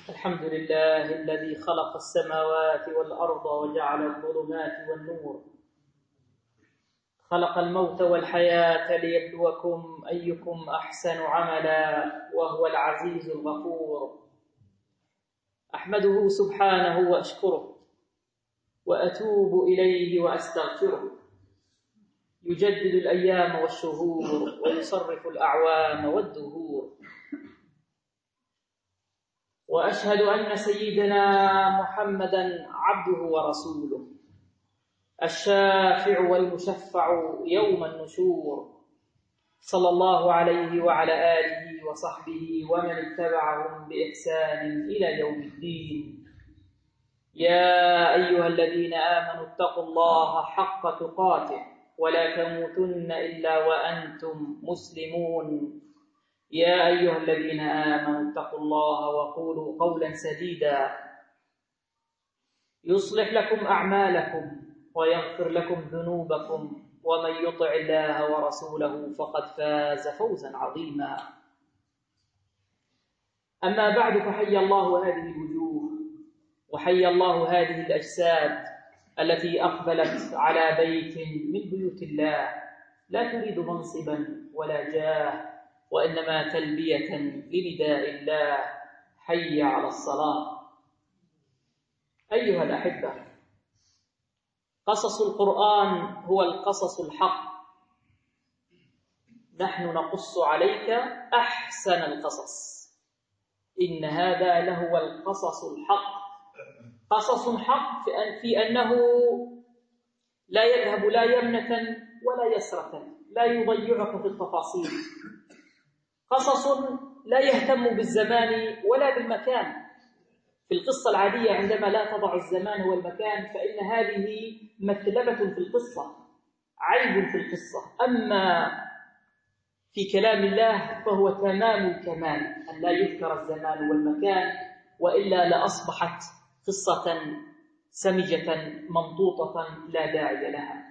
الحمد لله الذي خلق السماوات والأرض وجعل الظلمات والنور، خلق الموت والحياة ليبلوكم أيكم أحسن عملا وهو العزيز الغفور. أحمده سبحانه وأشكره وأتوب إليه وأستغفره، يجدد الأيام والشهور ويصرف الأعوام والدهور. وأشهد أن سيدنا محمدًا عبده ورسوله، الشافع والمشفع يوم النشور، صلى الله عليه وعلى آله وصحبه ومن اتبعهم بإحسان إلى يوم الدين. يا أيها الذين آمنوا اتقوا الله حق تقاته ولا تموتن إلا وأنتم مسلمون. يا أيها الذين آمنوا اتقوا الله وقولوا قولا سديدا يصلح لكم أعمالكم ويغفر لكم ذنوبكم، ومن يطع الله ورسوله فقد فاز فوزا عظيما. أما بعد، فحي الله هذه الوجوه وحي الله هذه الأجساد التي أقبلت على بيت من بيوت الله لا تريد منصبا ولا جاه، وإنما تلبية لنداء الله: حي على الصلاة. أيها الأحبة، قصص القرآن هو القصص الحق، نحن نقص عليك أحسن القصص. إن هذا لهو القصص الحق، قصص حق في أنه لا يذهب لا يمنة ولا يسرة، لا يضيعك في التفاصيل، قصص لا يهتم بالزمان ولا بالمكان. في القصة العادية عندما لا تضع الزمان والمكان فإن هذه مثلبة في القصة، عيب في القصة. أما في كلام الله فهو تمام الكمال، أن لا يذكر الزمان والمكان، وإلا لأصبحت قصة سمجة ممطوطة لا داعي لها.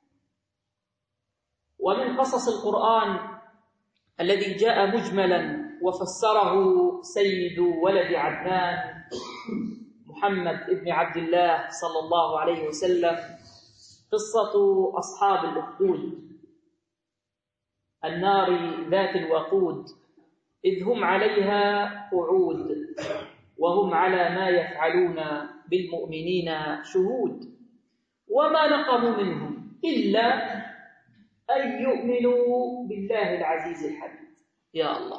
ومن قصص القرآن الذي جاء مجملا وفسره سيد ولد عدنان محمد ابن عبد الله صلى الله عليه وسلم قصة أصحاب الأخدود، النار ذات الوقود، إذ هم عليها قعود وهم على ما يفعلون بالمؤمنين شهود، وما نقموا منهم إلا أن يؤمنوا بالله العزيز الحميد. يا الله!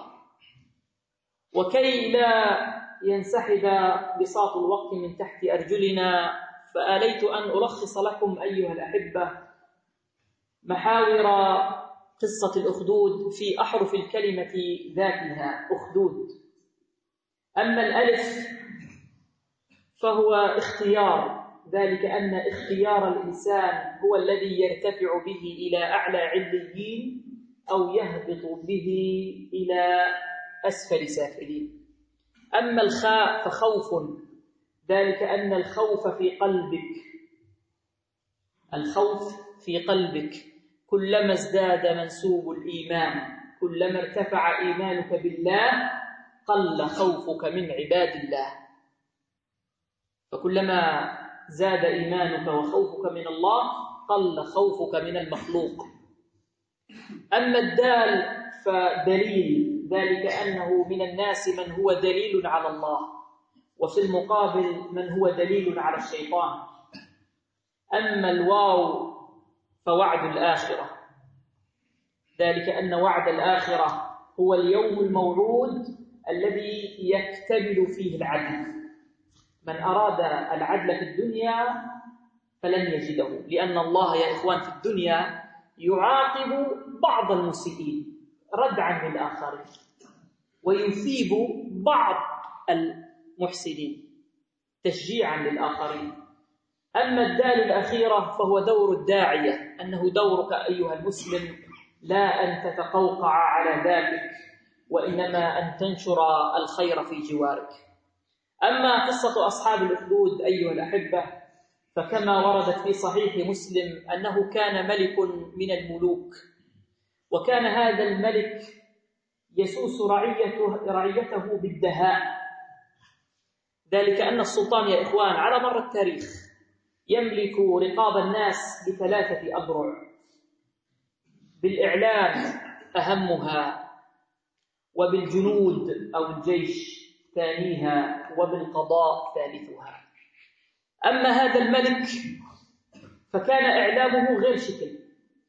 وكي لا ينسحب بساط الوقت من تحت أرجلنا، فآليت أن ألخص لكم أيها الأحبة محاور قصة الأخدود في أحرف الكلمة ذاتها، أخدود. أما الألف فهو اختيار، ذلك أن اختيار الإنسان هو الذي يرتفع به إلى أعلى عليين أو يهبط به إلى أسفل سافلين. أما الخاء فخوف، ذلك أن الخوف في قلبك، الخوف في قلبك، كلما ازداد منسوب الإيمان، كلما ارتفع إيمانك بالله قل خوفك من عباد الله، فكلما زاد إيمانك وخوفك من الله قل خوفك من المخلوق. أما الدال فدليل، ذلك أنه من الناس من هو دليل على الله، وفي المقابل من هو دليل على الشيطان. أما الواو فوعد الآخرة، ذلك أن وعد الآخرة هو اليوم الموعود الذي يكتمل فيه العدل. من أراد العدل في الدنيا فلن يجده، لأن الله يا إخوان في الدنيا يعاقب بعض المسيئين ردعا للآخرين ويثيب بعض المحسنين تشجيعا للآخرين. أما الدال الأخيرة فهو دور الداعية، أنه دورك أيها المسلم لا أن تتقوقع على ذاتك، وإنما أن تنشر الخير في جوارك. أما قصة أصحاب الأخدود أيها الأحبة فكما وردت في صحيح مسلم أنه كان ملك من الملوك، وكان هذا الملك يسوس رعيته بالدهاء، ذلك أن السلطان يا إخوان على مر التاريخ يملك رقاب الناس ب3 أذرع: بالإعلام أهمها، وبالجنود أو الجيش ثانيها، وبالقضاء ثالثها. أما هذا الملك فكان إعلامه غير شكل،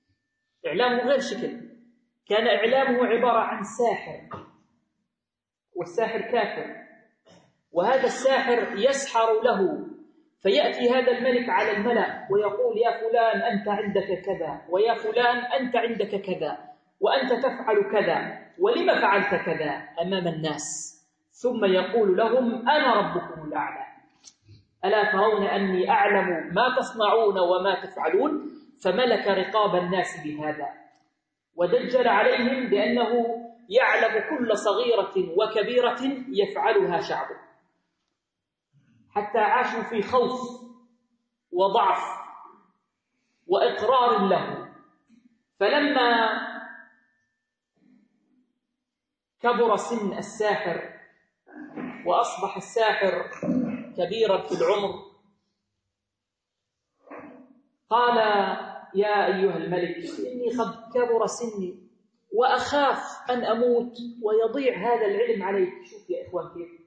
كان إعلامه عبارة عن ساحر، والساحر كافر، وهذا الساحر يسحر له، فيأتي هذا الملك على الملأ ويقول: يا فلان أنت عندك كذا، ويا فلان أنت عندك كذا، وأنت تفعل كذا، ولما فعلت كذا أمام الناس، ثم يقول لهم: أنا ربكم الأعلى، ألا ترون أني أعلم ما تصنعون وما تفعلون؟ فملك رقاب الناس بهذا، ودجل عليهم بأنه يعلم كل صغيرة وكبيرة يفعلها شعبه، حتى عاشوا في خوف وضعف وإقرار له. فلما كبر سن الساحر وأصبح الساحر كبيرا في العمر، قال: يا أيها الملك، إني قد كبر سني وأخاف أن أموت ويضيع هذا العلم عليك. شوف يا إخوان كيف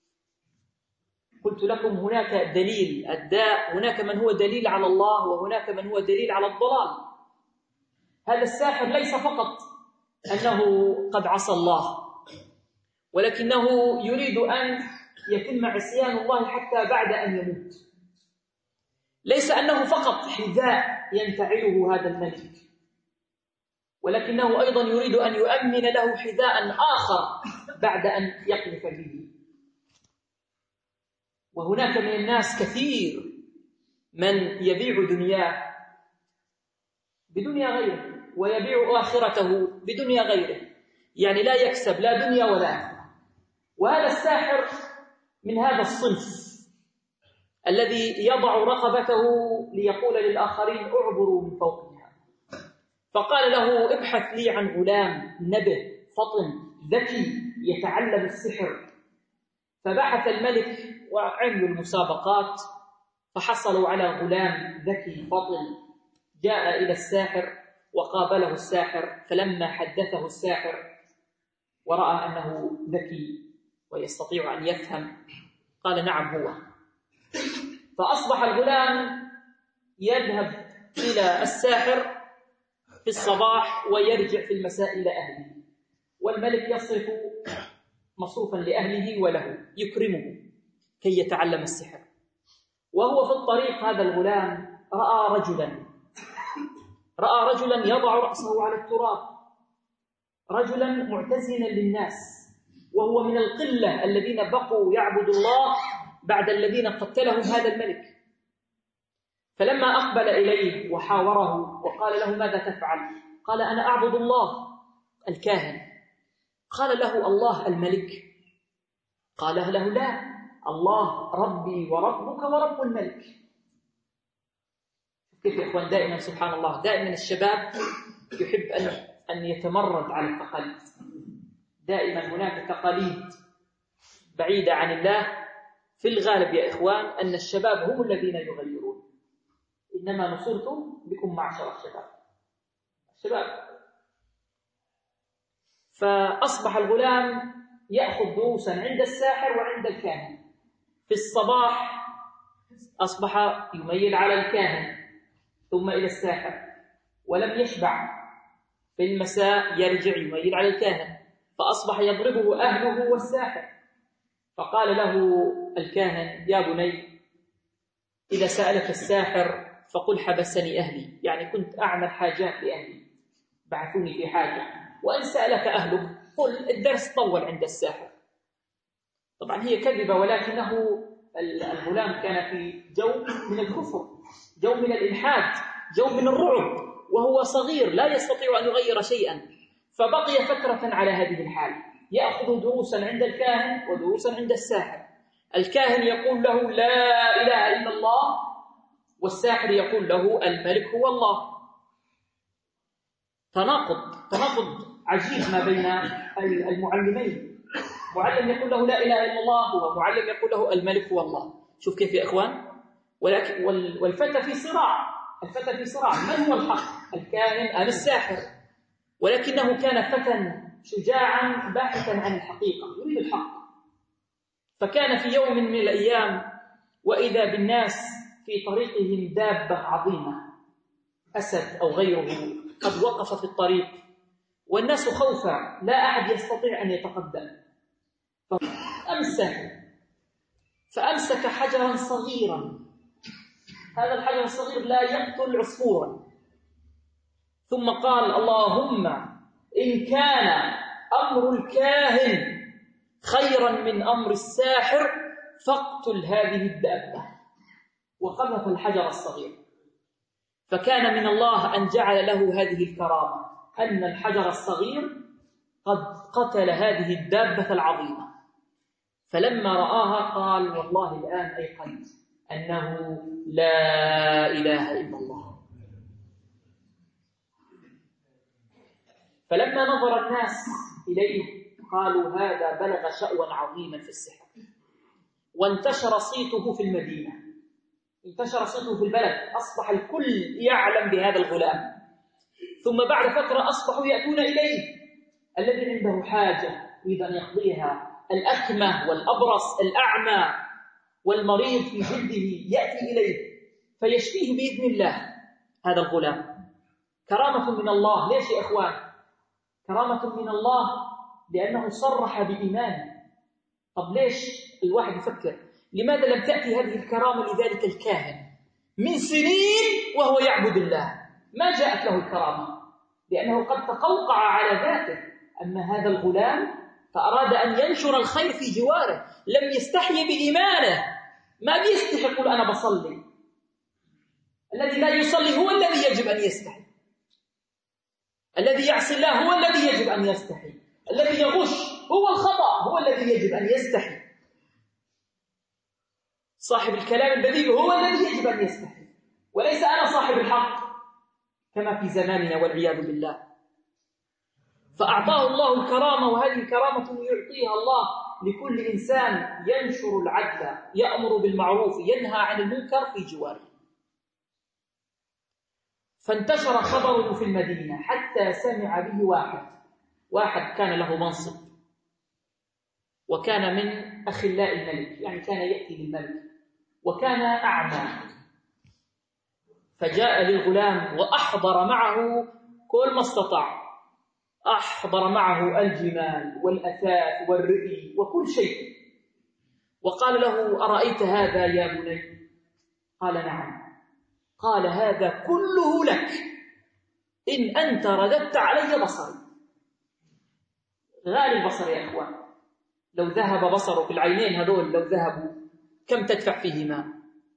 قلت لكم، هناك دليل الداء، هناك من هو دليل على الله، وهناك من هو دليل على الضلال. هذا الساحر ليس فقط أنه قد عصى الله، ولكنه يريد أن يتم عصيان الله حتى بعد أن يموت. ليس أنه فقط حذاء ينتعله هذا الملك، ولكنه أيضا يريد أن يؤمن له حذاء آخر بعد أن يقذف به. وهناك من الناس كثير من يبيع دنياه بدنيا غيره، ويبيع آخرته بدنيا غيره، يعني لا يكسب لا دنيا ولا آخرة. وهذا الساحر من هذا الصنف الذي يضع رقبته ليقول للآخرين: اعبروا من فوقها. فقال له: ابحث لي عن غلام نبه فطن ذكي يتعلم السحر. فبحث الملك وعملوا المسابقات، فحصلوا على غلام ذكي فطن، جاء إلى الساحر وقابله الساحر، فلما حدثه الساحر ورأى أنه ذكي ويستطيع أن يفهم، قال: نعم هو. فأصبح الغلام يذهب إلى الساحر في الصباح ويرجع في المساء إلى أهله، والملك يصرف مصروفا لأهله وله، يكرمه كي يتعلم السحر. وهو في الطريق هذا الغلام رأى رجلا يضع رأسه على التراب، رجلا معتزلا للناس، وهو من القلة الذين بقوا يعبدوا الله بعد الذين قتلهم هذا الملك. فلما أقبل إليه وحاوره وقال له: ماذا تفعل؟ قال: أنا أعبد الله الكاهن. قال له: الله الملك؟ قال له: لا، الله ربي وربك ورب الملك. كيف يا إخوان؟ دائما سبحان الله، دائما الشباب يحب أن يتمرد على التقاليد. دائما هناك تقاليد بعيدة عن الله. في الغالب يا إخوان أن الشباب هم الذين يغيرون، إنما نصرت بكم معشر الشباب. فأصبح الغلام يأخذ دروسا عند الساحر وعند الكاهن. في الصباح أصبح يميل على الكاهن ثم إلى الساحر، ولم يشبع. في المساء يرجع يميل على الكاهن، فأصبح يضربه أهله والساحر. فقال له الكاهن: يا بني، إذا سألك الساحر فقل حبسني أهلي، يعني كنت أعمل حاجات لأهلي، بعثوني في حاجة. وإن سألك أهلك قل الدرس طول عند الساحر. طبعا هي كذبة، ولكنه الغلام كان في جو من الكفر، جو من الإلحاد، جو من الرعب، وهو صغير لا يستطيع أن يغير شيئا. فبقي فترة على هذه الحال، يأخذ دروسا عند الكاهن ودروسا عند الساحر. الكاهن يقول له: لا إله إلا الله، والساحر يقول له: الملك هو الله. تناقض عجيب ما بين المعلمين. معلم يقول له لا إله إلا الله، ومعلم يقول له الملك هو الله. شوف كيف يا إخوان. ولكن والفتى في صراع، الفتى في صراع، من هو الحق، الكاهن أم الساحر؟ ولكنه كان فتى شجاعا باحثا عن الحقيقة، يريد الحق. فكان في يوم من الأيام وإذا بالناس في طريقهم دابة عظيمة، أسد أو غيره، قد وقف في الطريق والناس خوفا، لا أحد يستطيع أن يتقدم. فأمسك حجرا صغيرا، هذا الحجر الصغير لا يقتل عصفورا، ثم قال اللهم إن كان أمر الكاهن خيرا من أمر الساحر فاقتل هذه الدابة، وقذف الحجر الصغير. فكان من الله أن جعل له هذه الكرامة، أن الحجر الصغير قد قتل هذه الدابة العظيمة. فلما رآها قال والله الآن أيقنت أنه لا إله إلا الله. فلما نظر الناس إليه قالوا هذا بلغ شأوا عظيما في السحر. وانتشر صيته في المدينة، انتشر صيته في البلد، أصبح الكل يعلم بهذا الغلام. ثم بعد فترة أصبحوا يأتون إليه، الذي عنده حاجة يريد أن يقضيها، الأكمه والأبرص، الأعمى والمريض في جلده يأتي إليه فيشفيه بإذن الله. هذا الغلام كرامة من الله. ليش يا إخوان؟ كرامة من الله لأنه صرح بإيمانه. طب ليش الواحد يفكر لماذا لم تأتي هذه الكرامة لذلك الكاهن من سنين وهو يعبد الله؟ ما جاءت له الكرامة لأنه قد تقوقع على ذاته. أما هذا الغلام فأراد أن ينشر الخير في جواره، لم يستحي بإيمانه، ما بيستحي يقول أنا بصلي. الذي لا يصلي هو الذي يجب أن يستحي، الذي يعصي الله هو الذي يجب أن يستحي، الذي يغش هو الخطأ هو الذي يجب أن يستحي، صاحب الكلام البذيء هو الذي يجب أن يستحي، وليس أنا صاحب الحق كما في زماننا والعياذ بالله. فأعطاه الله الكرامة، وهذه الكرامة يعطيها الله لكل إنسان ينشر العدل، يأمر بالمعروف، ينهى عن المنكر في جواره. فانتشر خبره في المدينة حتى سمع به واحد كان له منصب، وكان من أخلاء الملك، يعني كان يأتي للملك، وكان أعمى. فجاء للغلام وأحضر معه كل ما استطاع، أحضر معه الجمال والأثاث والرئي وكل شيء، وقال له أرأيت هذا يا بني؟ قال نعم. قال هذا كله لك إن أنت رددت علي بصري. غالي البصر يا إخوان، لو ذهب بصرك، العينين هذول لو ذهبوا كم تدفع فيهما؟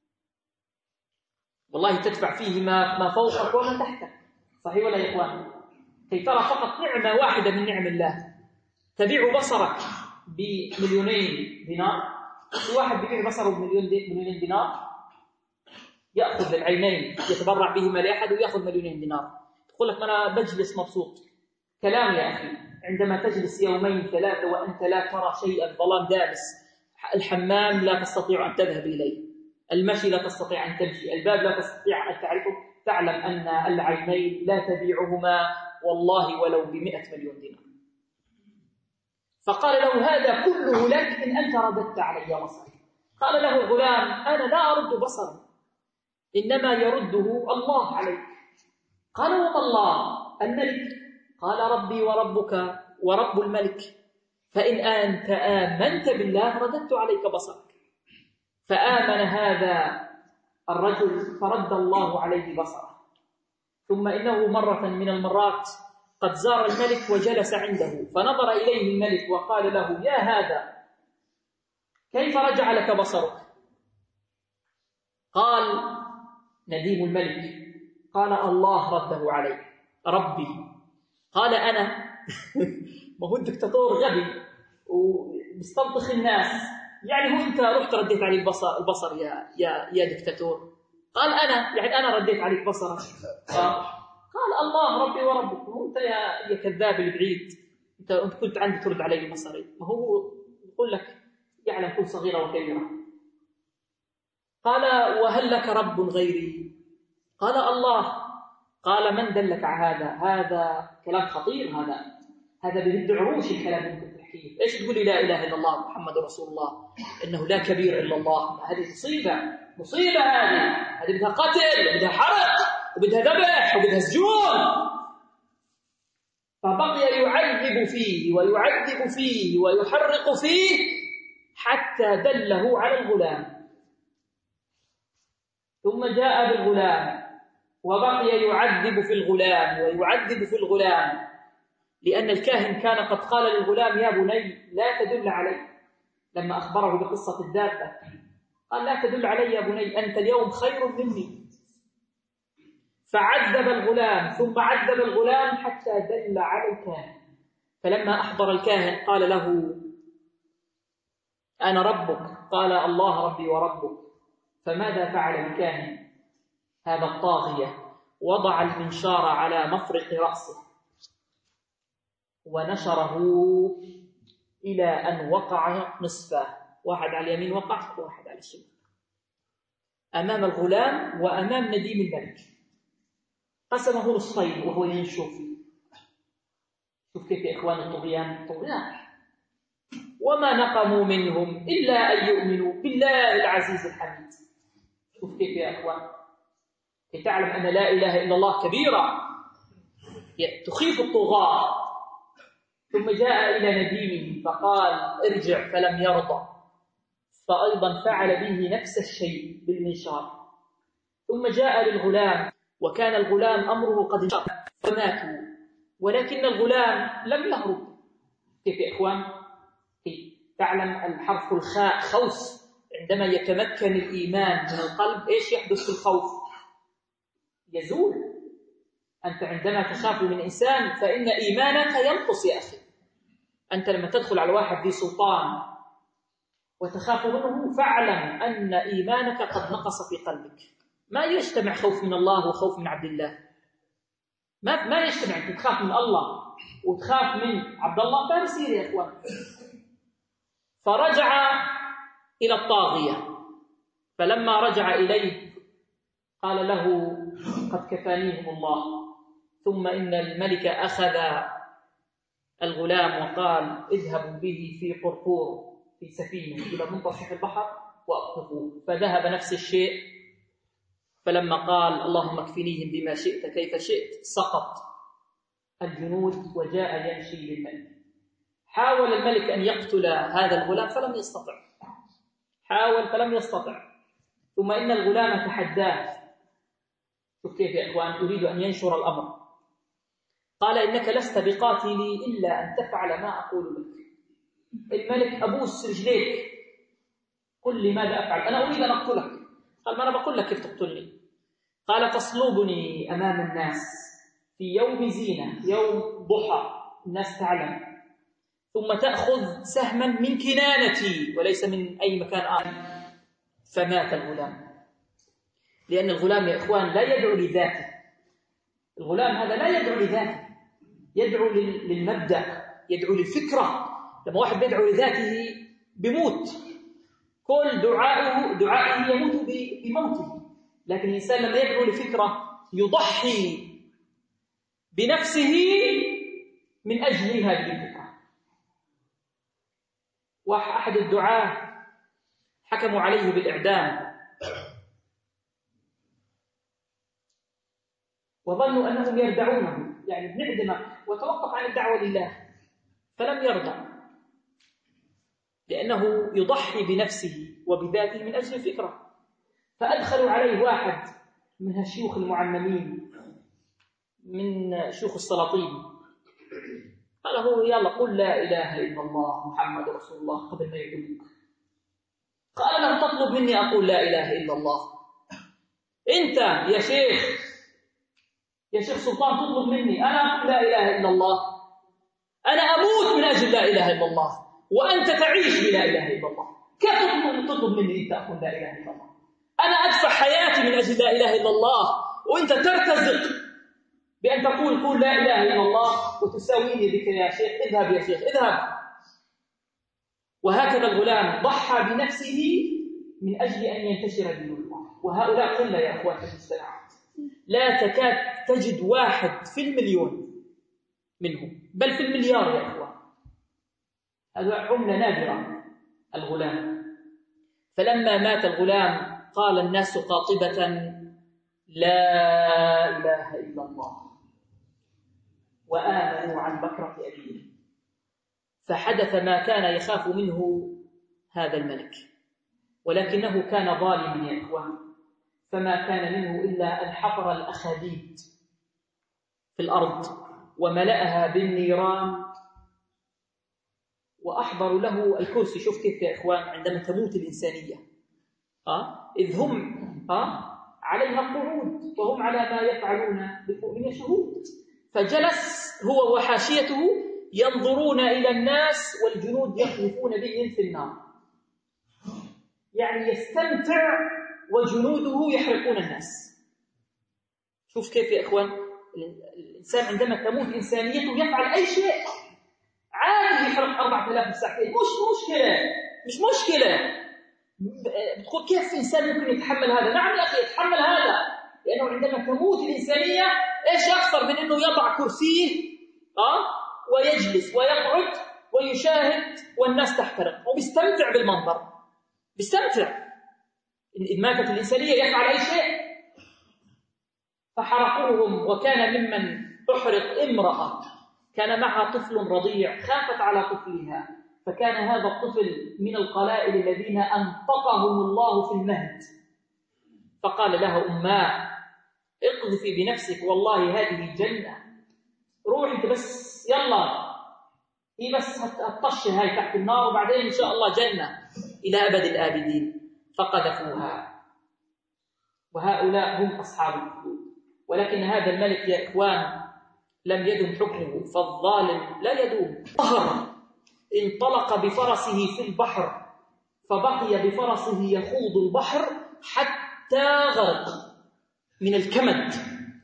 والله تدفع فيهما ما فوقك وما تحتك، صحيح ولا يا إخوان؟ كي ترى فقط نعمة واحدة من نعم الله. تبيع بصرك ب2,000,000 دينار، في واحد بيبيع بصره ب2,000,000 دينار، يأخذ العينين يتبرع بهما لأحد ويأخذ 2,000,000 دينار. تقول لك أنا بجلس مبسوط. كلام يا أخي، عندما تجلس 2-3 وأنت لا ترى شيئا، ظلام دامس، الحمام لا تستطيع أن تذهب إليه، المشي لا تستطيع أن تمشي، الباب لا تستطيع أن تعرفه، تعلم أن العينين لا تبيعهما والله ولو ب100,000,000 دينار. فقال له هذا كله لك إن أنت رددت علي بصري. قال له الغلام أنا لا أرد بصري، إنما يرده الله عليك. قال وما الله؟ الملك. قال ربي وربك ورب الملك، فإن أنت آمنت بالله رددت عليك بصرك. فآمن هذا الرجل فرد الله عليه بصره. ثم إنه مرة من المرات قد زار الملك وجلس عنده، فنظر إليه الملك وقال له يا هذا كيف رجع لك بصرك؟ قال نديم الملك قال الله رده علي. ربي. قال أنا ما هو الدكتاتور غبي وبيستنطخ الناس، يعني هو أنت رحت رديت عليك البصر يا دكتاتور؟ قال أنا، يعني أنا رديت عليك بصرك. قال الله ربي وربك. وأنت يا كذاب البعيد، أنت كنت عندي ترد علي بصري، ما هو يقول لك يعلم كل صغيرة وكبيرة. قال: وهل لك رب غيري؟ قال: الله. قال: من دلك على هذا كلام خطير، هذا بيهد عروش الكلام اللي كنت تحكيه. ايش تقولي لا اله الا الله محمد رسول الله، انه لا كبير الا الله؟ هذه مصيبه، هذه بدها قتل وبدها حرق وبدها ذبح وبدها سجون. فبقي يعذب فيه ويعذب فيه ويحرق فيه حتى دله على الغلام. ثم جاء بالغلام وبقي يعذب في الغلام ويعذب في الغلام، لأن الكاهن كان قد قال للغلام: يا بني لا تدل علي. لما أخبره بقصة الدابة قال: لا تدل علي يا بني، أنت اليوم خير مني. فعذب الغلام ثم عذب الغلام حتى دل على الكاهن. فلما أحضر الكاهن قال له: أنا ربك. قال: الله ربي وربك. فماذا فعل الكاهن هذا الطاغية؟ وضع المنشار على مفرق رأسه ونشره إلى أن وقع نصفه، واحد على اليمين وقع وواحد على الشمال، أمام الغلام وأمام نديم الملك. قسمه نصفين وهو ينشر فيه. شوف كيف يا إخوان الطغيان، وما نقموا منهم إلا أن يؤمنوا بالله العزيز الحميد. شوف كيف يا إخوان، كي تعلم أن لا إله إلا الله كبيرة تخيف الطغاة. ثم جاء إلى نديمه فقال: ارجع، فلم يرضى، فأيضا فعل به نفس الشيء بالمنشار. ثم جاء للغلام وكان الغلام أمره قد انشر فماتوا، ولكن الغلام لم يهرب. كيف يا إخوان؟ تعلم الحرف الخاء خوف. عندما يتمكن الإيمان من القلب إيش يحدث في الخوف؟ يزول. أنت عندما تخاف من إنسان فإن إيمانك ينقص يا أخي. أنت لما تدخل على واحد ذي سلطان وتخاف منه فاعلم أن إيمانك قد نقص في قلبك. ما يجتمع خوف من الله وخوف من عبد الله، ما يجتمع. تخاف من الله وتخاف من عبد الله ما بيصير يا إخوان. فرجع إلى الطاغية، فلما رجع إليه قال له: قد كفانيهم الله. ثم إن الملك أخذ الغلام وقال: اذهبوا به في قرقور في سفينة إلى منتصف البحر وأقذفوه. فذهب نفس الشيء. فلما قال: اللهم اكفنيهم بما شئت كيف شئت، سقط الجنود وجاء يمشي للملك. حاول الملك أن يقتل هذا الغلام فلم يستطع، حاول فلم يستطع. ثم إن الغلام تحداه. شوف كيف يا إخوان يريد أن ينشر الأمر. قال: إنك لست بقاتلي إلا أن تفعل ما أقول لك. الملك: أبوس رجليك، قل لي ماذا أفعل، أنا أريد أن أقتلك. قال: ما أنا بقول لك كيف تقتلني. قال: تصلبني أمام الناس في يوم زينة، يوم ضحى الناس تعلم، ثم تأخذ سهما من كنانتي وليس من أي مكان آخر. فمات الغلام. لأن الغلام يا إخوان لا يدعو لذاته، الغلام هذا لا يدعو لذاته، يدعو للمبدأ، يدعو للفكرة. لما واحد بيدعو لذاته بيموت، كل دعائه يموت بموته. لكن الإنسان لما يدعو لفكرة يضحي بنفسه من أجل هذه الفكرة. وأحد الدعاة حكموا عليه بالإعدام وظنوا أنهم يردعونه، يعني بنعدمك وتوقف عن الدعوة لله، فلم يرضى لأنه يضحي بنفسه وبذاته من أجل الفكرة. فأدخلوا عليه واحد من الشيوخ المعممين من شيوخ السلاطين، قال هو: يلا قل لا إله إلا الله محمد رسول الله قبل ما يقولك. قال: لم تطلب مني أقول لا إله إلا الله. أنت يا شيخ سلطان تطلب مني أنا أقول لا إله إلا الله؟ أنا أموت من أجل لا إله إلا الله وأنت تعيش بلا إله إلا الله. كيف تطلب مني أنت أقول لا إله إلا الله؟ أنا أدفع حياتي من أجل لا إله إلا الله وأنت ترتزق بأن تقول قول لا إله إلا الله وتساويني بك يا شيخ. اذهب يا شيخ اذهب. وهكذا الغلام ضحى بنفسه من أجل أن ينتشر دين الله. وهؤلاء قلة يا أخوان في المجتمعات، لا تكاد تجد 1 في المليون منهم، بل في المليار يا أخوان. هذا عملة نادرة الغلام. فلما مات الغلام قال الناس قاطبة: لا إله إلا الله، وآمنوا عن بكرة أبيه. فحدث ما كان يخاف منه هذا الملك، ولكنه كان ظالما يا إخوان، فما كان منه إلا أن حفر الأخاديد في الأرض وملأها بالنيران وأحضروا له الكرسي. شوف كيف يا إخوان عندما تموت الإنسانية إذ هم عليها قعود وهم على ما يفعلون بالمؤمنين شهود. فجلس هو وحاشيته ينظرون إلى الناس والجنود يقذفون بهم في النار، يعني يستمتع وجنوده يحرقون الناس. شوف كيف يا إخوان الإنسان عندما تموت إنسانيته يفعل أي شيء عادي، يحرق 4000 مساحتين، مش مشكلة. بتقول كيف إنسان ممكن يتحمل هذا؟ نعم يا أخي يتحمل هذا، لأنه عندما تموت الإنسانية إيش أكثر من أنه يضع كرسيه ويجلس ويقعد ويشاهد والناس تحترق وبيستمتع بالمنظر، بيستمتع. إن ماتت الإنسانية يفعل أي شيء. فحرقوهم. وكان ممن تحرق امرأة كان معها طفل رضيع، خافت على طفلها، فكان هذا الطفل من القلائل الذين أنطقهم الله في المهد، فقال لها أماه: اقذفي بنفسك، والله هذه جنة، روح انت بس، يلا هي بس هتطش هاي تحت النار وبعدين إن شاء الله جنة إلى أبد الآبدين. فقذفوها. وهؤلاء هم أصحاب الحدود. ولكن هذا الملك يا إخوان لم يدم حكمه، فالظالم لا يدوم. انطلق بفرسه في البحر، فبقي بفرسه يخوض البحر حتى غرق من الكمد.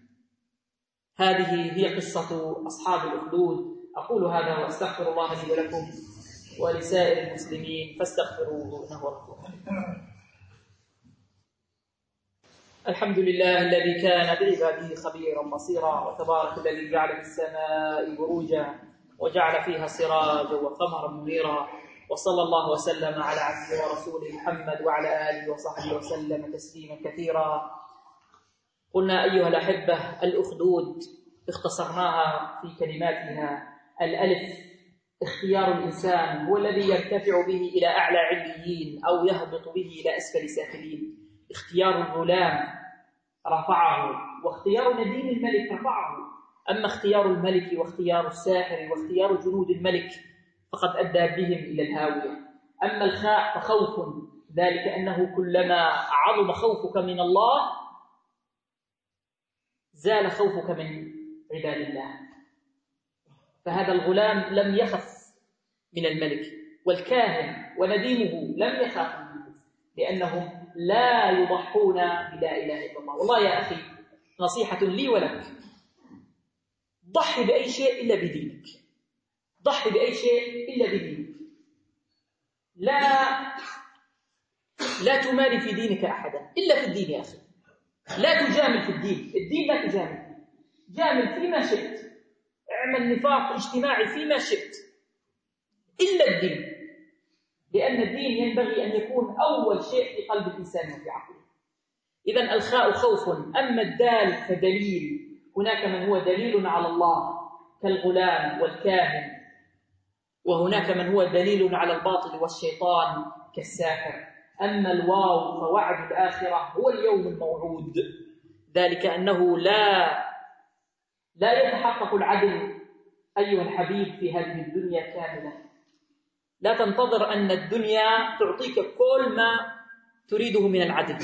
هذه هي قصة أصحاب الأخدود. أقول هذا وأستغفر الله لي ولكم ولسائر المسلمين فاستغفروه إنه هو الغفور الرحيم. الحمد لله الذي كان بعباده خبيرا بصيرا، وتبارك الذي جعل في السماء بروجا وجعل فيها سراجا وقمرا منيرا، وصلى الله وسلم على عبده ورسوله محمد وعلى آله وصحبه وسلم تسليما كثيرا. قلنا أيها الأحبة الأخدود اختصرناها في كلماتها. الألف اختيار الإنسان هو الذي يرتفع به إلى أعلى عليين أو يهبط به إلى أسفل سافلين. اختيار الغلام رفعه، واختيار نديم الملك رفعه. أما اختيار الملك واختيار الساحر واختيار جنود الملك فقد أدى بهم إلى الهاوية. أما الخاء فخوف، ذلك أنه كلما عظم خوفك من الله زال خوفك من عباد الله. فهذا الغلام لم يخف من الملك، والكاهن ونديمه لم يخاف منه، لأنهم لا يضحون بلا إله إلا الله. والله يا أخي نصيحة لي ولك: ضحي بأي شيء إلا بدينك، ضحي بأي شيء إلا بدينك. لا تماري في دينك أحدا إلا في الدين يا أخي. لا تجامل في الدين لا تجامل، جامل فيما شئت، اعمل نفاق اجتماعي فيما شئت إلا الدين، لأن الدين ينبغي أن يكون أول شيء في قلب الإنسان وفي عقله. إذن الخاء خوف. أما الدال فدليل. هناك من هو دليل على الله كالغلام والكاهن، وهناك من هو دليل على الباطل والشيطان كالساحر. أما الواو فوعد الآخرة هو اليوم الموعود، ذلك أنه لا يتحقق العدل أيها الحبيب في هذه الدنيا كاملة. لا تنتظر أن الدنيا تعطيك كل ما تريده من العدل،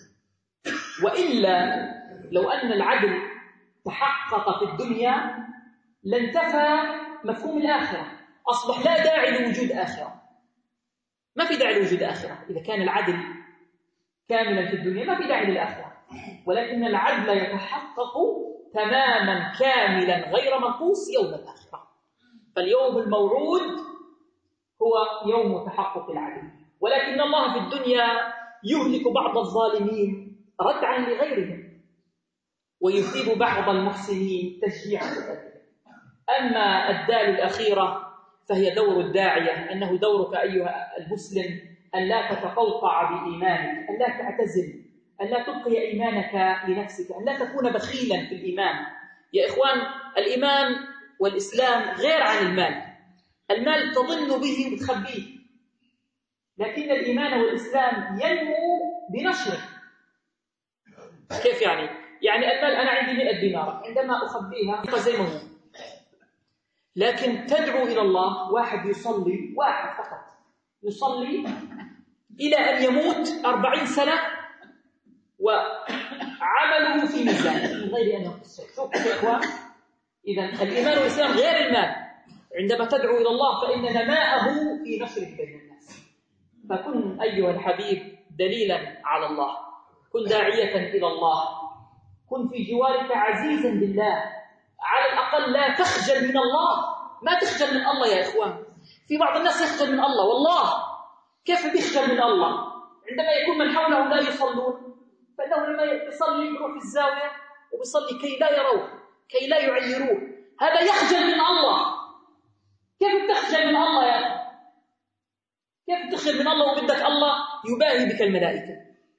وإلا لو أن العدل تحقق في الدنيا لانتفى مفهوم الآخرة، أصبح لا داعي لوجود آخرة. ما في داعي لوجود آخرة إذا كان العدل كاملا في الدنيا، ما في داعي للآخرة. ولكن العدل يتحقق تماما كاملا غير منقوص يوم الآخرة. فاليوم الموعود هو يوم تحقق العدل. ولكن الله في الدنيا يهلك بعض الظالمين ردعا لغيرهم ويثيب بعض المحسنين تشجيعا لذلك. أما الدال الأخيرة فهي دور الداعية، أنه دورك أيها المسلم أن لا تتقوقع بإيمانك، أن لا تعتزل، أن لا تبقي إيمانك لنفسك، أن لا تكون بخيلا في الإيمان. يا إخوان، الإيمان والإسلام غير عن المال. المال تظن به وتخبيه، لكن الإيمان والإسلام ينمو بنشره. كيف يعني؟ يعني المال أنا عندي 100 دينار، عندما أخبيها زي ما هو، لكن تدعو إلى الله. واحد يصلي، واحد فقط يصلي إلى أن يموت 40 سنة وعمله في ميزان من غير أن يقصر. شوفوا يا إخوان، إذن الإيمان والإسلام غير المال. عندما تدعو إلى الله فإن نماءه في نشره بين الناس. فكن أيها الحبيب دليلا على الله، كن داعية إلى الله، كن في جوارك عزيزا بالله. على الأقل لا تخجل من الله. ما تخجل من الله يا إخوان. في بعض الناس يخجل من الله. والله كيف بيخجل من الله؟ عندما يكون من حوله لا يصلون، فإنه لما يصلي يروح في الزاوية وبيصلي كي لا يروه، كي لا يعيروه. هذا يخجل من الله. كيف تخجل من الله يا أخي؟ كيف تخجل من الله وبدك الله يباهي بك الملائكة؟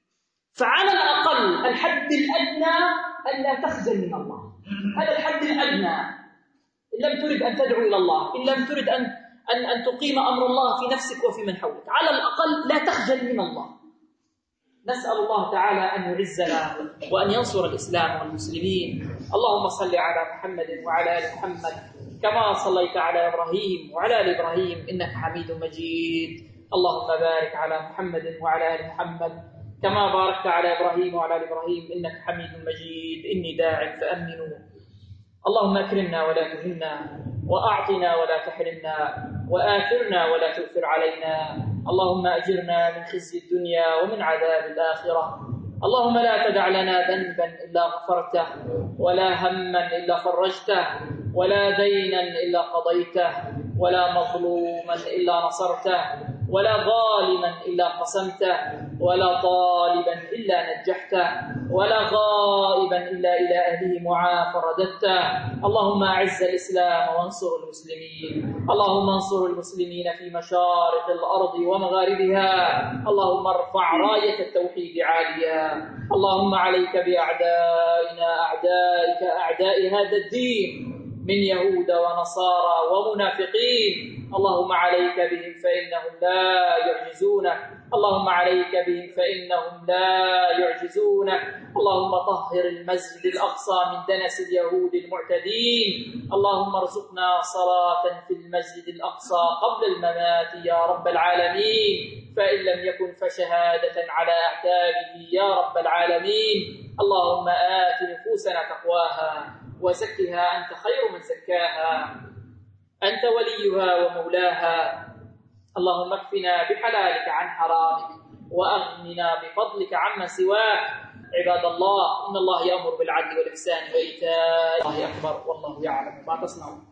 فعلى الأقل الحد الأدنى أن لا تخجل من الله. هذا الحد الأدنى. إن لم ترد أن تدعو إلى الله، إن لم ترد أن تقيم أمر الله في نفسك وفي من حولك، على الأقل لا تخجل من الله. نسأل الله تعالى أن يعزنا وأن ينصر الإسلام والمسلمين. اللهم صل على محمد وعلى آل محمد كما صليت على إبراهيم وعلى آل إبراهيم إنك حميد مجيد. اللهم بارك على محمد وعلى آل محمد كما باركت على إبراهيم وعلى آل إبراهيم إنك حميد مجيد. إني داع فأمنوا. اللهم أكرمنا ولا تهنا، وأعطنا ولا تحرمنا، وآثرنا ولا تؤثر علينا. اللهم أجرنا من خزي الدنيا ومن عذاب الآخرة. اللهم لا تدع لنا ذنبا إلا غفرته، ولا هما إلا فرجته، ولا دينا إلا قضيته، ولا مظلوما إلا نصرته، ولا ظالما إلا قسمته، ولا طالبا إلا نجحته، ولا غائبا إلا إلى أهله معافى رددته. اللهم أعز الإسلام وانصر المسلمين. اللهم انصر المسلمين في مشارق الأرض ومغاربها. اللهم ارفع راية التوحيد عاليا. اللهم عليك بأعدائنا، أعدائك، أعداء هذا الدين من يهود ونصارى ومنافقين. اللهم عليك بهم فإنهم لا يعجزونك. اللهم عليك بهم فإنهم لا يعجزونك. اللهم طهر المسجد الأقصى من دنس اليهود المعتدين. اللهم ارزقنا صلاة في المسجد الأقصى قبل الممات يا رب العالمين، فإن لم يكن فشهادة على أعتابه يا رب العالمين. اللهم آت نفوسنا تقواها وزكها أنت خير من زكاها، أنت وليها ومولاها. اللهم اكفنا بحلالك عن حرامك، وأغننا بفضلك عما سواك. عباد الله، إن الله يأمر بالعدل والإحسان وإيتاء. الله أكبر والله يعلم ما تصنعون.